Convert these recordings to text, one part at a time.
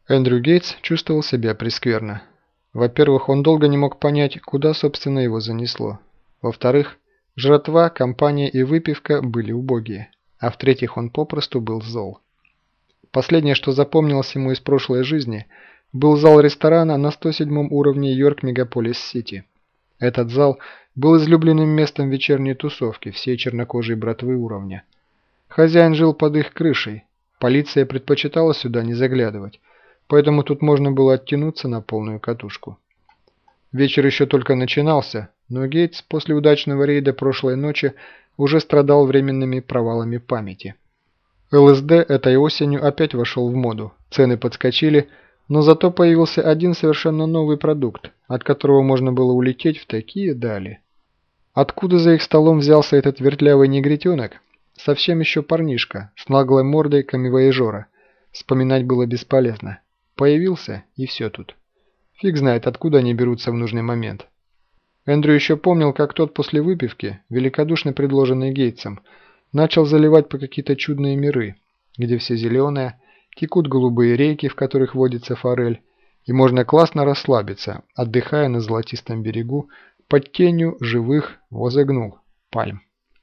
Эндрю Гейтс чувствовал себя прескверно. Во-первых, он долго не мог понять, куда, собственно, его занесло. Во-вторых, жратва, компания и выпивка были убогие. А в-третьих, он попросту был зол. Последнее, что запомнилось ему из прошлой жизни, был зал ресторана на 107 уровне Йорк Мегаполис-Сити. Этот зал был излюбленным местом вечерней тусовки всей чернокожей братвы уровня. Хозяин жил под их крышей, полиция предпочитала сюда не заглядывать, поэтому тут можно было оттянуться на полную катушку. Вечер еще только начинался, но Гейтс после удачного рейда прошлой ночи уже страдал временными провалами памяти. ЛСД этой осенью опять вошел в моду, цены подскочили, но зато появился один совершенно новый продукт, от которого можно было улететь в такие дали. Откуда за их столом взялся этот вертлявый негритенок? Совсем еще парнишка, с наглой мордой камевояжера. Вспоминать было бесполезно. Появился, и все тут. Фиг знает, откуда они берутся в нужный момент. Эндрю еще помнил, как тот после выпивки, великодушно предложенный Гейтсом, начал заливать по какие-то чудные миры, где все зеленое, текут голубые реки, в которых водится форель, и можно классно расслабиться, отдыхая на золотистом берегу под тенью живых, возогнул, пальм.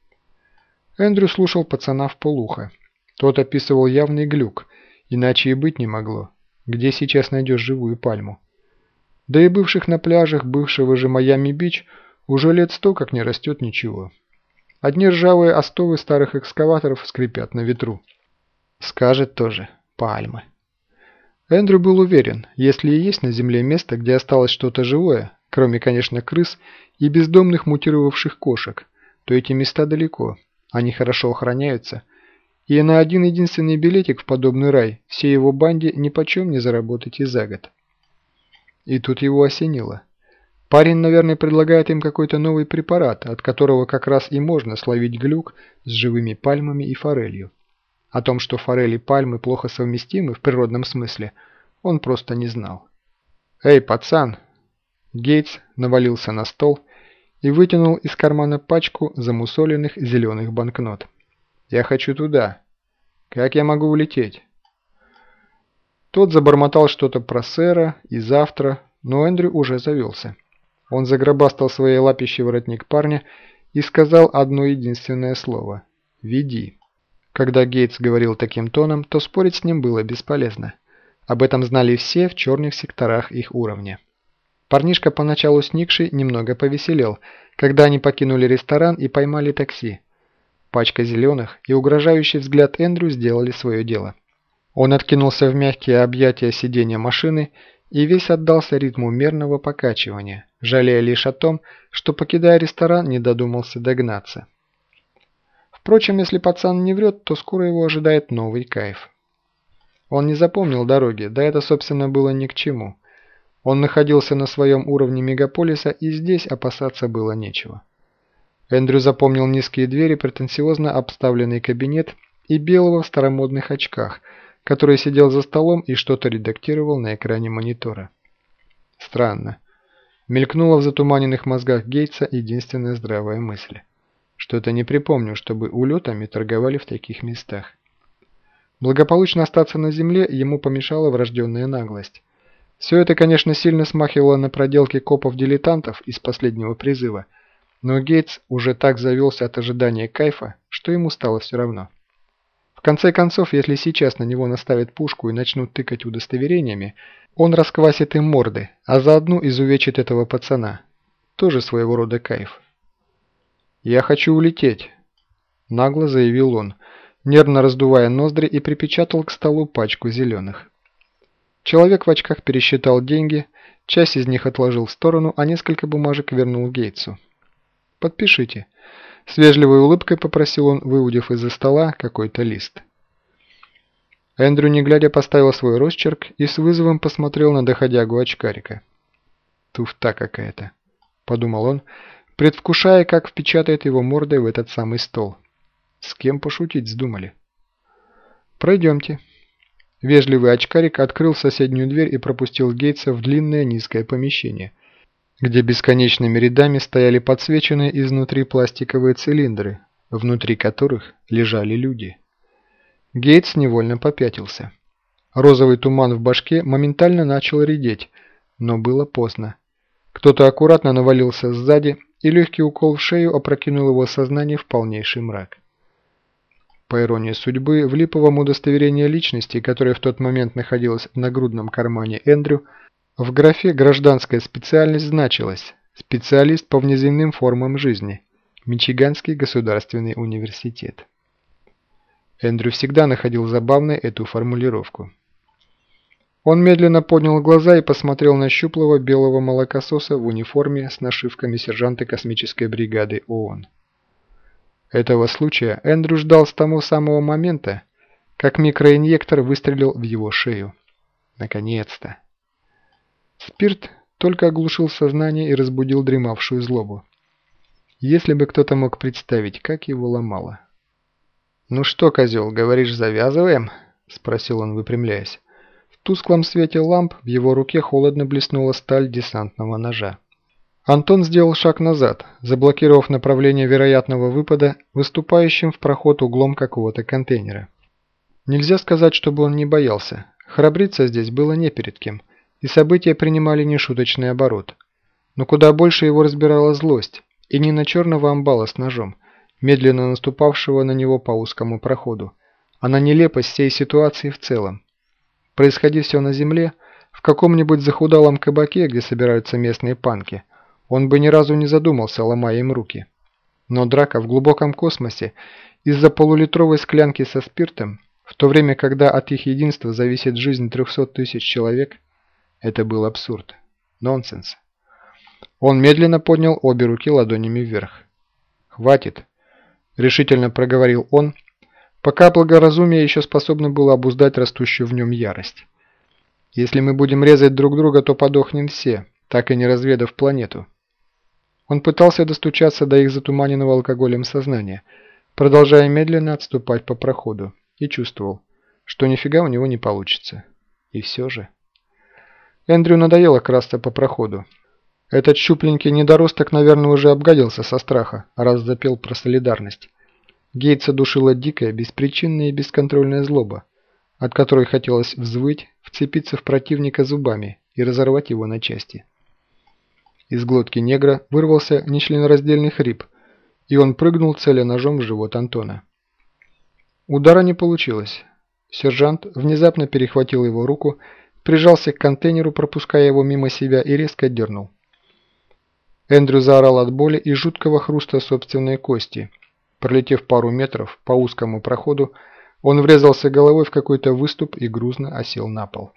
Эндрю слушал пацана вполуха. Тот описывал явный глюк, иначе и быть не могло. Где сейчас найдешь живую пальму? Да и бывших на пляжах бывшего же Майами-Бич уже лет 100 как не растет ничего. Одни ржавые остовы старых экскаваторов скрипят на ветру. Скажет тоже пальмы. Эндрю был уверен, если и есть на земле место, где осталось что-то живое, кроме, конечно, крыс и бездомных мутировавших кошек, то эти места далеко, они хорошо охраняются, и на один единственный билетик в подобный рай всей его банде нипочем не заработать и за год. И тут его осенило. Парень, наверное, предлагает им какой-то новый препарат, от которого как раз и можно словить глюк с живыми пальмами и форелью. О том, что форель и пальмы плохо совместимы в природном смысле, он просто не знал. «Эй, пацан!» Гейтс навалился на стол и вытянул из кармана пачку замусоленных зеленых банкнот. «Я хочу туда. Как я могу улететь?» Тот забормотал что-то про сэра и завтра, но Эндрю уже завелся. Он загробастал своей лапищей воротник парня и сказал одно единственное слово – «Веди». Когда Гейтс говорил таким тоном, то спорить с ним было бесполезно. Об этом знали все в черных секторах их уровня. Парнишка, поначалу сникший, немного повеселел, когда они покинули ресторан и поймали такси. Пачка зеленых и угрожающий взгляд Эндрю сделали свое дело. Он откинулся в мягкие объятия сиденья машины и весь отдался ритму мерного покачивания, жалея лишь о том, что, покидая ресторан, не додумался догнаться. Впрочем, если пацан не врет, то скоро его ожидает новый кайф. Он не запомнил дороги, да это, собственно, было ни к чему. Он находился на своем уровне мегаполиса, и здесь опасаться было нечего. Эндрю запомнил низкие двери, претенциозно обставленный кабинет и белого в старомодных очках, который сидел за столом и что-то редактировал на экране монитора. Странно. Мелькнула в затуманенных мозгах Гейтса единственная здравая мысль. Что-то не припомню, чтобы улетами торговали в таких местах. Благополучно остаться на земле ему помешала врожденная наглость. Все это, конечно, сильно смахивало на проделки копов-дилетантов из последнего призыва, но Гейтс уже так завелся от ожидания кайфа, что ему стало все равно. В конце концов, если сейчас на него наставят пушку и начнут тыкать удостоверениями, он расквасит им морды, а заодно изувечит этого пацана. Тоже своего рода кайф. «Я хочу улететь», – нагло заявил он, нервно раздувая ноздри и припечатал к столу пачку зеленых. Человек в очках пересчитал деньги, часть из них отложил в сторону, а несколько бумажек вернул Гейтсу. «Подпишите». С вежливой улыбкой попросил он, выудив из-за стола какой-то лист. Эндрю, не глядя, поставил свой росчерк и с вызовом посмотрел на доходягу-очкарика. «Туфта какая-то», – подумал он, предвкушая, как впечатает его мордой в этот самый стол. С кем пошутить вздумали? «Пройдемте». Вежливый очкарик открыл соседнюю дверь и пропустил Гейтса в длинное низкое помещение, где бесконечными рядами стояли подсвеченные изнутри пластиковые цилиндры, внутри которых лежали люди. Гейтс невольно попятился. Розовый туман в башке моментально начал редеть, но было поздно. Кто-то аккуратно навалился сзади, и легкий укол в шею опрокинул его сознание в полнейший мрак. По иронии судьбы, в липовом удостоверении личности, которое в тот момент находилось в нагрудном кармане Эндрю, в графе «Гражданская специальность» значилось «Специалист по внеземным формам жизни. Мичиганский государственный университет». Эндрю всегда находил забавной эту формулировку. Он медленно поднял глаза и посмотрел на щуплого белого молокососа в униформе с нашивками сержанта космической бригады ООН. Этого случая Эндрю ждал с того самого момента, как микроинъектор выстрелил в его шею. Наконец-то! Спирт только оглушил сознание и разбудил дремавшую злобу. Если бы кто-то мог представить, как его ломало. «Ну что, козел, говоришь, завязываем?» – спросил он, выпрямляясь. В тусклом свете ламп в его руке холодно блеснула сталь десантного ножа. Антон сделал шаг назад, заблокировав направление вероятного выпада выступающим в проход углом какого-то контейнера. Нельзя сказать, чтобы он не боялся. Храбриться здесь было не перед кем, и события принимали нешуточный оборот. Но куда больше его разбирала злость, и не на черного амбала с ножом, медленно наступавшего на него по узкому проходу, а на нелепость всей ситуации в целом. Происходи все на земле, в каком-нибудь захудалом кабаке, где собираются местные панки, он бы ни разу не задумался, ломая им руки. Но драка в глубоком космосе из-за полулитровой склянки со спиртом, в то время, когда от их единства зависит жизнь 300 тысяч человек, это был абсурд. Нонсенс. Он медленно поднял обе руки ладонями вверх. «Хватит», – решительно проговорил он, пока благоразумие еще способно было обуздать растущую в нем ярость. «Если мы будем резать друг друга, то подохнем все, так и не разведав планету». Он пытался достучаться до их затуманенного алкоголем сознания, продолжая медленно отступать по проходу, и чувствовал, что нифига у него не получится. И все же... Эндрю надоело красться по проходу. Этот щупленький недоросток, наверное, уже обгадился со страха, раз запел про солидарность. Гейтса душила дикая, беспричинная и бесконтрольная злоба, от которой хотелось взвыть, вцепиться в противника зубами и разорвать его на части. Из глотки негра вырвался нечленораздельный хрип, и он прыгнул, целя ножом в живот Антона. Удара не получилось. Сержант внезапно перехватил его руку, прижался к контейнеру, пропуская его мимо себя, и резко дернул. Эндрю заорал от боли и жуткого хруста собственной кости. Пролетев пару метров по узкому проходу, он врезался головой в какой-то выступ и грузно осел на пол.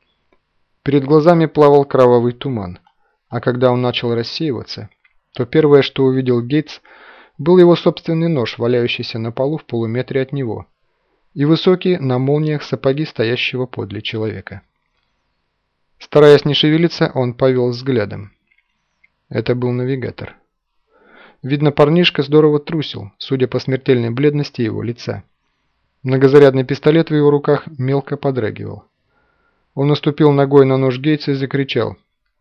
Перед глазами плавал кровавый туман, а когда он начал рассеиваться, то первое, что увидел Гейтс, был его собственный нож, валяющийся на полу в полуметре от него, и высокие на молниях сапоги стоящего подле человека. Стараясь не шевелиться, он повел взглядом. Это был навигатор. Видно, парнишка здорово трусил, судя по смертельной бледности его лица. Многозарядный пистолет в его руках мелко подрагивал. Он наступил ногой на нож Гейтса и закричал: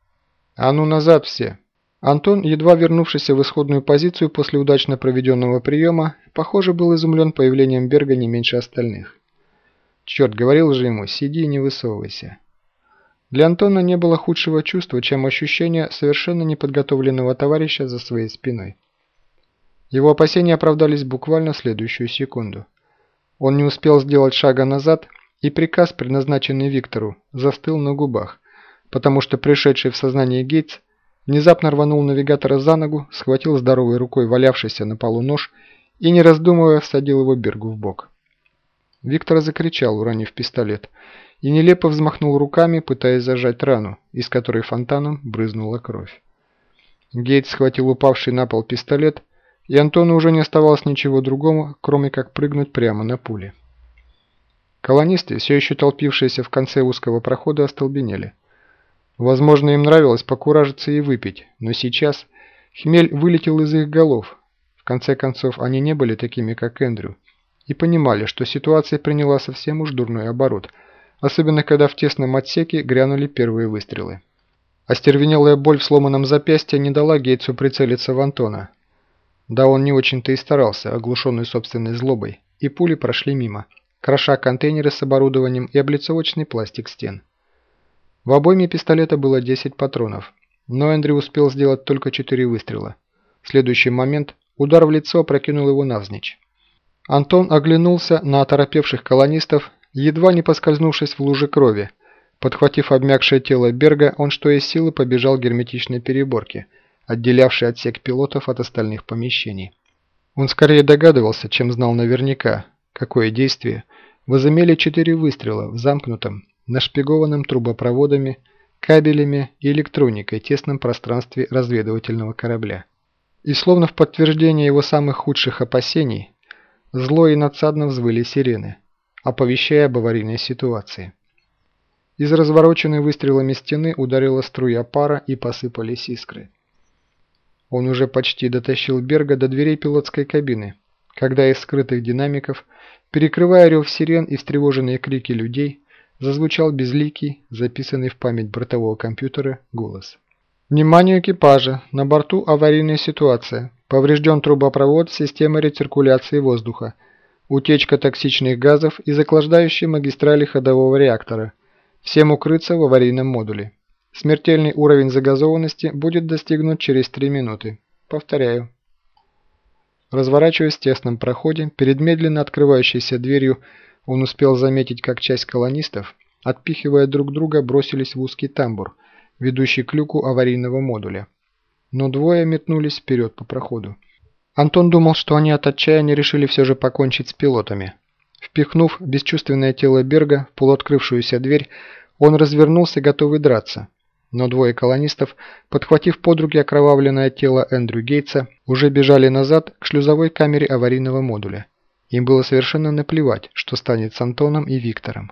«А ну назад все!» Антон, едва вернувшийся в исходную позицию после удачно проведенного приема, похоже, был изумлен появлением Берга не меньше остальных. Черт, говорил же ему, сиди и не высовывайся. Для Антона не было худшего чувства, чем ощущение совершенно неподготовленного товарища за своей спиной. Его опасения оправдались буквально в следующую секунду. Он не успел сделать шага назад, и приказ, предназначенный Виктору, застыл на губах, потому что пришедший в сознание Гейтс внезапно рванул навигатора за ногу, схватил здоровой рукой валявшийся на полу нож и, не раздумывая, всадил его Бергу в бок. Виктор закричал, уронив пистолет, и нелепо взмахнул руками, пытаясь зажать рану, из которой фонтаном брызнула кровь. Гейтс схватил упавший на пол пистолет, и Антону уже не оставалось ничего другого, кроме как прыгнуть прямо на пули. Колонисты, все еще толпившиеся в конце узкого прохода, остолбенели. Возможно, им нравилось покуражиться и выпить, но сейчас хмель вылетел из их голов. В конце концов, они не были такими, как Эндрю, и понимали, что ситуация приняла совсем уж дурной оборот, особенно когда в тесном отсеке грянули первые выстрелы. Остервенелая боль в сломанном запястье не дала Гейтсу прицелиться в Антона. Да он не очень-то и старался, оглушенный собственной злобой, и пули прошли мимо, кроша контейнеры с оборудованием и облицовочный пластик стен. В обойме пистолета было 10 патронов, но Эндрю успел сделать только 4 выстрела. В следующий момент удар в лицо опрокинул его навзничь. Антон оглянулся на оторопевших колонистов, едва не поскользнувшись в луже крови. Подхватив обмякшее тело Берга, он что из силы побежал к герметичной переборке, отделявшей отсек пилотов от остальных помещений. Он скорее догадывался, чем знал наверняка, какое действие возымели 4 выстрела в замкнутом, нашпигованном трубопроводами, кабелями и электроникой тесном пространстве разведывательного корабля. И словно в подтверждение его самых худших опасений, зло и надсадно взвыли сирены, оповещая об аварийной ситуации. Из развороченной выстрелами стены ударила струя пара и посыпались искры. Он уже почти дотащил Берга до дверей пилотской кабины, когда из скрытых динамиков, перекрывая рев сирен и встревоженные крики людей, зазвучал безликий, записанный в память бортового компьютера, голос. «Внимание экипажа! На борту аварийная ситуация. Поврежден трубопровод системы рециркуляции воздуха. Утечка токсичных газов из охлаждающей магистрали ходового реактора. Всем укрыться в аварийном модуле. Смертельный уровень загазованности будет достигнут через 3 минуты. Повторяю». Разворачиваясь в тесном проходе, перед медленно открывающейся дверью, он успел заметить, как часть колонистов, отпихивая друг друга, бросились в узкий тамбур, ведущий к люку аварийного модуля. Но двое метнулись вперед по проходу. Антон думал, что они от отчаяния решили все же покончить с пилотами. Впихнув бесчувственное тело Берга в полуоткрывшуюся дверь, он развернулся, готовый драться. Но двое колонистов, подхватив под руки окровавленное тело Эндрю Гейтса, уже бежали назад к шлюзовой камере аварийного модуля. Им было совершенно наплевать, что станет с Антоном и Виктором.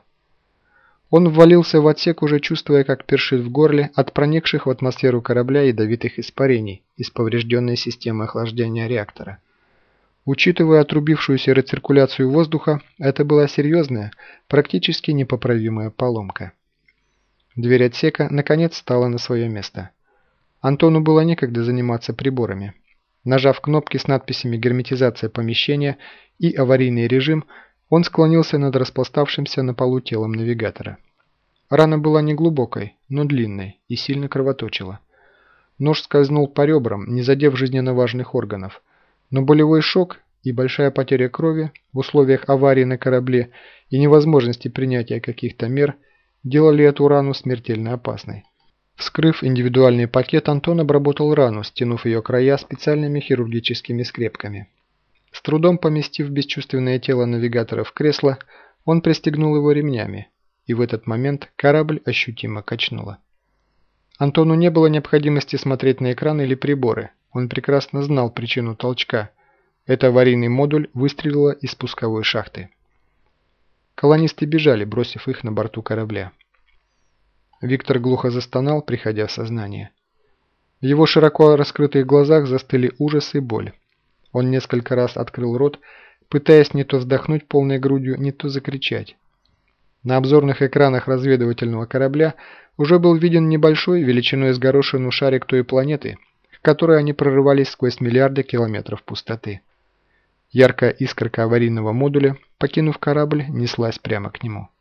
Он ввалился в отсек, уже чувствуя, как першит в горле от проникших в атмосферу корабля ядовитых испарений из поврежденной системы охлаждения реактора. Учитывая отрубившуюся рециркуляцию воздуха, это была серьезная, практически непоправимая поломка. Дверь отсека наконец стала на свое место. Антону было некогда заниматься приборами. Нажав кнопки с надписями «Герметизация помещения» и «Аварийный режим», он склонился над распластавшимся на полу телом навигатора. Рана была неглубокой, но длинной и сильно кровоточила. Нож скользнул по ребрам, не задев жизненно важных органов, но болевой шок и большая потеря крови в условиях аварии на корабле и невозможности принятия каких-то мер делали эту рану смертельно опасной. Вскрыв индивидуальный пакет, Антон обработал рану, стянув ее края специальными хирургическими скрепками. С трудом поместив бесчувственное тело навигатора в кресло, он пристегнул его ремнями, и в этот момент корабль ощутимо качнуло. Антону не было необходимости смотреть на экран или приборы, он прекрасно знал причину толчка. Это аварийный модуль выстрелило из спусковой шахты. Колонисты бежали, бросив их на борту корабля. Виктор глухо застонал, приходя в сознание. В его широко раскрытых глазах застыли ужас и боль. Он несколько раз открыл рот, пытаясь не то вздохнуть полной грудью, не то закричать. На обзорных экранах разведывательного корабля уже был виден небольшой, величиной с горошину шарик той планеты, к которой они прорывались сквозь миллиарды километров пустоты. Яркая искорка аварийного модуля, покинув корабль, неслась прямо к нему.